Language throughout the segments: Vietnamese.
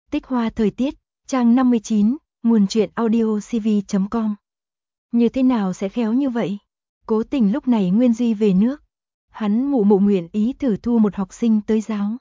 Tích hoa thời tiết, trang 59, nguồn truyện audio cv.com. Như thế nào sẽ khéo như vậy? Cố tình lúc này Nguyên Duy về nước. Hắn mụ nguyện ý thử thu một học sinh tới giáo.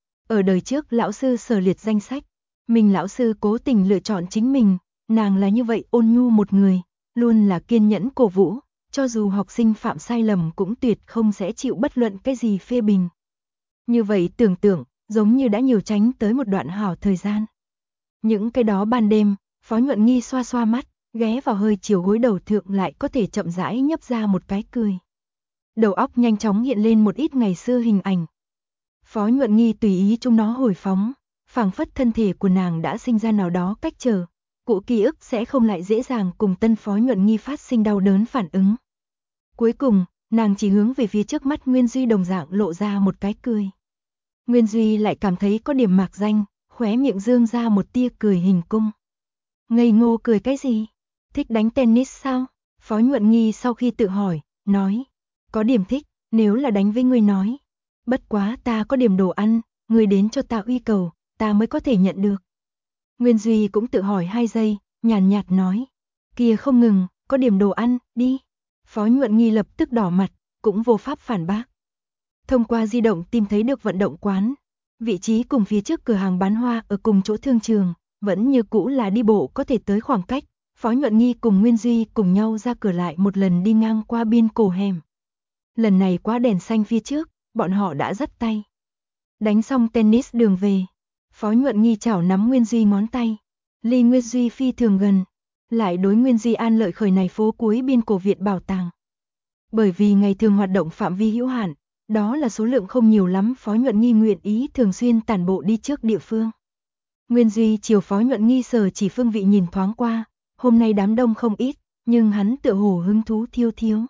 Ở đời trước lão sư sở liệt danh sách, mình lão sư cố tình lựa chọn chính mình, nàng là như vậy ôn nhu một người, luôn là kiên nhẫn cổ vũ, cho dù học sinh phạm sai lầm cũng tuyệt không sẽ chịu bất luận cái gì phê bình. Như vậy tưởng tượng, giống như đã nhiều tránh tới một đoạn hảo thời gian. Những cái đó ban đêm, Phó Nhuận Nghi xoa xoa mắt, ghé vào hơi chiều gối đầu thượng lại có thể chậm rãi nhấp ra một cái cười. Đầu óc nhanh chóng hiện lên một ít ngày xưa hình ảnh. Phó Nhuận Nghi tùy ý chúng nó hồi phóng, phảng phất thân thể của nàng đã sinh ra nào đó cách trở, cũ ký ức sẽ không lại dễ dàng cùng tân Phó Nhuận Nghi phát sinh đau đớn phản ứng. Cuối cùng, nàng chỉ hướng về phía trước mắt Nguyên Duy đồng dạng lộ ra một cái cười. Nguyên Duy lại cảm thấy có điểm mạc danh, khóe miệng dương ra một tia cười hình cung. Ngây ngô cười cái gì? Thích đánh tennis sao? Phó Nhuận Nghi sau khi tự hỏi, nói. Có điểm thích, nếu là đánh với ngươi nói. Bất quá ta có điểm đồ ăn, ngươi đến cho ta uy cầu, ta mới có thể nhận được. Nguyên Duy cũng tự hỏi 2 giây, nhàn nhạt nói. Kia không ngừng, có điểm đồ ăn, đi. Phó Nhuận Nghi lập tức đỏ mặt, cũng vô pháp phản bác. Thông qua di động tìm thấy được vận động quán. Vị trí cùng phía trước cửa hàng bán hoa ở cùng chỗ thương trường, vẫn như cũ là đi bộ có thể tới khoảng cách. Phó Nhuận Nghi cùng Nguyên Duy cùng nhau ra cửa lại một lần đi ngang qua biên cổ hẻm. Lần này qua đèn xanh phía trước, bọn họ đã dắt tay. Đánh xong tennis đường về, Phó Nhuận Nghi chảo nắm Nguyên Duy ngón tay. Ly Nguyên Duy phi thường gần, lại đối Nguyên Duy an lợi khởi này phố cuối biên cổ viện bảo tàng. Bởi vì ngày thường hoạt động phạm vi hữu hạn, đó là số lượng không nhiều lắm, Phó Nhuận Nghi nguyện ý thường xuyên tản bộ đi trước địa phương. Nguyên Duy chiều Phó Nhuận Nghi sở chỉ phương vị nhìn thoáng qua, hôm nay đám đông không ít, nhưng hắn tựa hồ hứng thú thiêu thiếu.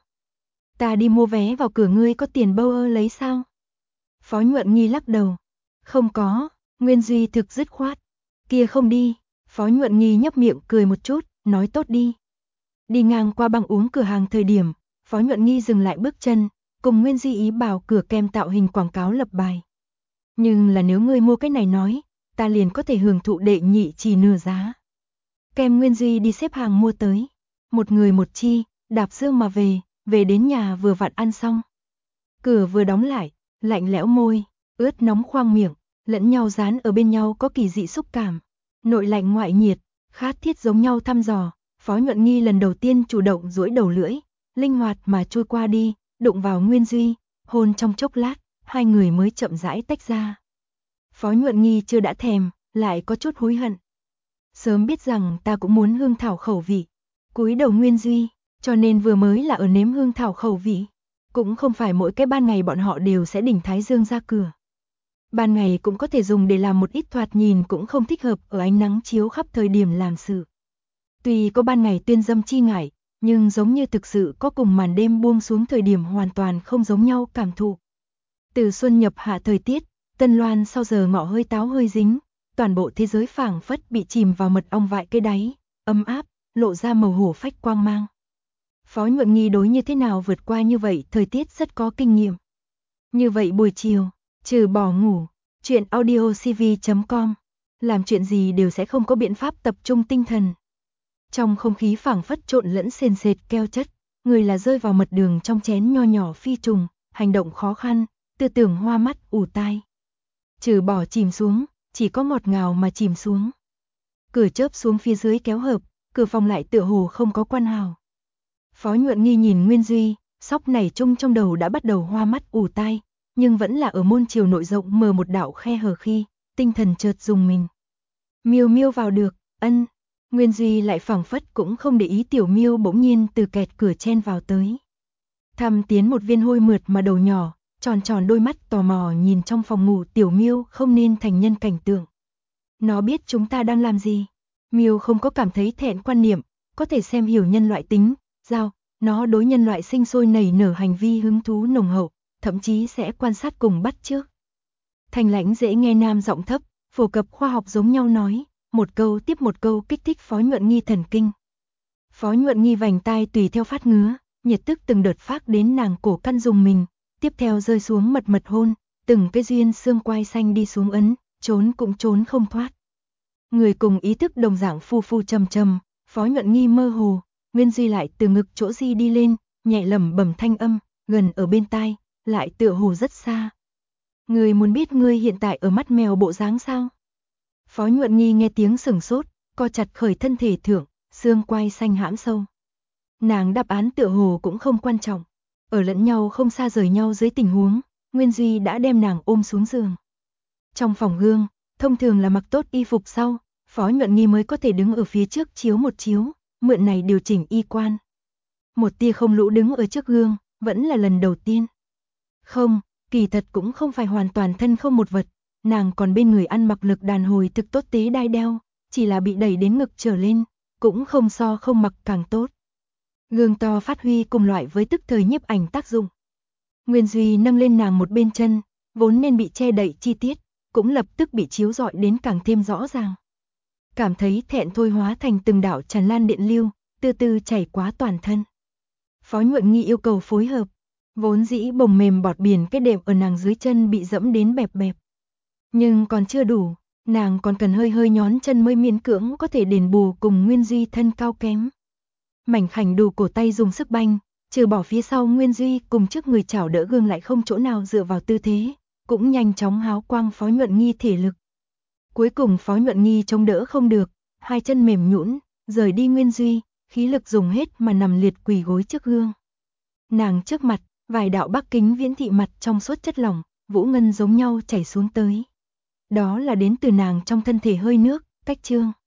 Ta đi mua vé vào cửa, ngươi có tiền bâu ơ lấy sao? Phó Nhuận Nghi lắc đầu. Không có, Nguyên Duy thực dứt khoát. Kia không đi, Phó Nhuận Nghi nhấp miệng cười một chút, nói tốt đi. Đi ngang qua băng uống cửa hàng thời điểm, Phó Nhuận Nghi dừng lại bước chân, cùng Nguyên Duy ý bảo cửa kem tạo hình quảng cáo lập bài. Nhưng là nếu ngươi mua cái này nói, ta liền có thể hưởng thụ đệ nhị chỉ nửa giá. Kem Nguyên Duy đi xếp hàng mua tới. Một người một chi, đạp dương mà về đến nhà vừa vặn ăn xong. Cửa vừa đóng lại, lạnh lẽo môi, ướt nóng khoang miệng, lẫn nhau dán ở bên nhau có kỳ dị xúc cảm. Nội lạnh ngoại nhiệt, khát thiết giống nhau thăm dò. Phó Nhuận Nghi lần đầu tiên chủ động duỗi đầu lưỡi, linh hoạt mà trôi qua đi, đụng vào Nguyên Duy, hôn trong chốc lát, hai người mới chậm rãi tách ra. Phó Nhuận Nghi chưa đã thèm, lại có chút hối hận. Sớm biết rằng ta cũng muốn hương thảo khẩu vị. Cúi đầu Nguyên Duy, cho nên vừa mới là ở nếm hương thảo khẩu vị. Cũng không phải mỗi cái ban ngày bọn họ đều sẽ đỉnh thái dương ra cửa. Ban ngày cũng có thể dùng để làm một ít thoạt nhìn cũng không thích hợp ở ánh nắng chiếu khắp thời điểm làm sự. Tuy có ban ngày tuyên dâm chi ngại, nhưng giống như thực sự có cùng màn đêm buông xuống thời điểm hoàn toàn không giống nhau cảm thụ. Từ xuân nhập hạ thời tiết, Tân Loan sau giờ ngọ hơi táo hơi dính, toàn bộ thế giới phảng phất bị chìm vào mật ong vại cái đáy, ấm áp, lộ ra màu hổ phách quang mang. Phó Nhuận Nghi đối như thế nào vượt qua như vậy thời tiết rất có kinh nghiệm. Như vậy buổi chiều, trừ bỏ ngủ, chuyện audio cv.com, làm chuyện gì đều sẽ không có biện pháp tập trung tinh thần. Trong không khí phảng phất trộn lẫn sền sệt keo chất, người là rơi vào mật đường trong chén nho nhỏ phi trùng, hành động khó khăn, tư tưởng hoa mắt ù tai. Trừ bỏ chìm xuống, chỉ có ngọt ngào mà chìm xuống. Cửa chớp xuống phía dưới kéo hợp, cửa phòng lại tựa hồ không có quan hào. Phó Nhuận Nghi nhìn Nguyên Duy, sóc nảy chung trong đầu đã bắt đầu hoa mắt ù tai, nhưng vẫn là ở môn chiều nội rộng mờ một đạo khe hở khi, tinh thần chợt dùng mình. Miêu Miêu vào được, ân. Nguyên Duy lại phảng phất cũng không để ý tiểu Miêu bỗng nhiên từ kẹt cửa chen vào tới. Thăm tiến một viên hôi mượt mà đầu nhỏ, tròn tròn đôi mắt tò mò nhìn trong phòng ngủ tiểu Miêu không nên thành nhân cảnh tượng. Nó biết chúng ta đang làm gì. Miêu không có cảm thấy thẹn quan niệm, có thể xem hiểu nhân loại tính, giao, nó đối nhân loại sinh sôi nảy nở hành vi hứng thú nồng hậu, thậm chí sẽ quan sát cùng bắt chước. Thanh lãnh dễ nghe nam giọng thấp, phổ cập khoa học giống nhau nói, một câu tiếp một câu kích thích Phó Nhuận Nghi thần kinh. Phó Nhuận Nghi vành tai tùy theo phát ngứa, nhiệt tức từng đợt phát đến nàng cổ căn dùng mình, tiếp theo rơi xuống mật mật hôn, từng cái duyên xương quai xanh đi xuống ấn, trốn cũng trốn không thoát. Người cùng ý thức đồng dạng phu phu trầm trầm, Phó Nhuận Nghi mơ hồ, Nguyên Duy lại từ ngực chỗ Di đi lên, nhẹ lẩm bẩm thanh âm, gần ở bên tai, lại tựa hồ rất xa. Người muốn biết ngươi hiện tại ở mắt mèo bộ dáng sao? Phó Nhuận Nghi nghe tiếng sừng sốt, co chặt khởi thân thể thượng, xương quai xanh hãm sâu. Nàng đáp án tựa hồ cũng không quan trọng. Ở lẫn nhau không xa rời nhau dưới tình huống, Nguyên Duy đã đem nàng ôm xuống giường. Trong phòng gương, thông thường là mặc tốt y phục sau, Phó Nhuận Nghi mới có thể đứng ở phía trước chiếu một chiếu, mượn này điều chỉnh y quan. Một tia không lũ đứng ở trước gương, vẫn là lần đầu tiên. Không, kỳ thật cũng không phải hoàn toàn thân không một vật, nàng còn bên người ăn mặc lực đàn hồi thực tốt tế đai đeo, chỉ là bị đẩy đến ngực trở lên, cũng không so không mặc càng tốt. Gương to phát huy cùng loại với tức thời nhiếp ảnh tác dụng. Nguyên Duy nâng lên nàng một bên chân, vốn nên bị che đậy chi tiết, cũng lập tức bị chiếu rọi đến càng thêm rõ ràng. Cảm thấy thẹn thôi hóa thành từng đạo tràn lan điện lưu, từ từ chảy qua toàn thân. Phó Nhuận Nghi yêu cầu phối hợp, vốn dĩ bồng mềm bọt biển cái đệm ở nàng dưới chân bị dẫm đến bẹp bẹp. Nhưng còn chưa đủ, nàng còn cần hơi hơi nhón chân mới miễn cưỡng có thể đền bù cùng Nguyên Duy thân cao kém. Mảnh khảnh đủ cổ tay dùng sức banh, trừ bỏ phía sau Nguyên Duy cùng trước người chảo đỡ gương lại không chỗ nào dựa vào tư thế, cũng nhanh chóng háo quang Phó Nhuận Nghi thể lực. Cuối cùng Phó Nhuận Nghi chống đỡ không được, hai chân mềm nhũn, rời đi Nguyên Duy, khí lực dùng hết mà nằm liệt quỳ gối trước gương. Nàng trước mặt, vài đạo bắc kính viễn thị mặt trong suốt chất lỏng, vũ ngân giống nhau chảy xuống tới. Đó là đến từ nàng trong thân thể hơi nước, cách trương.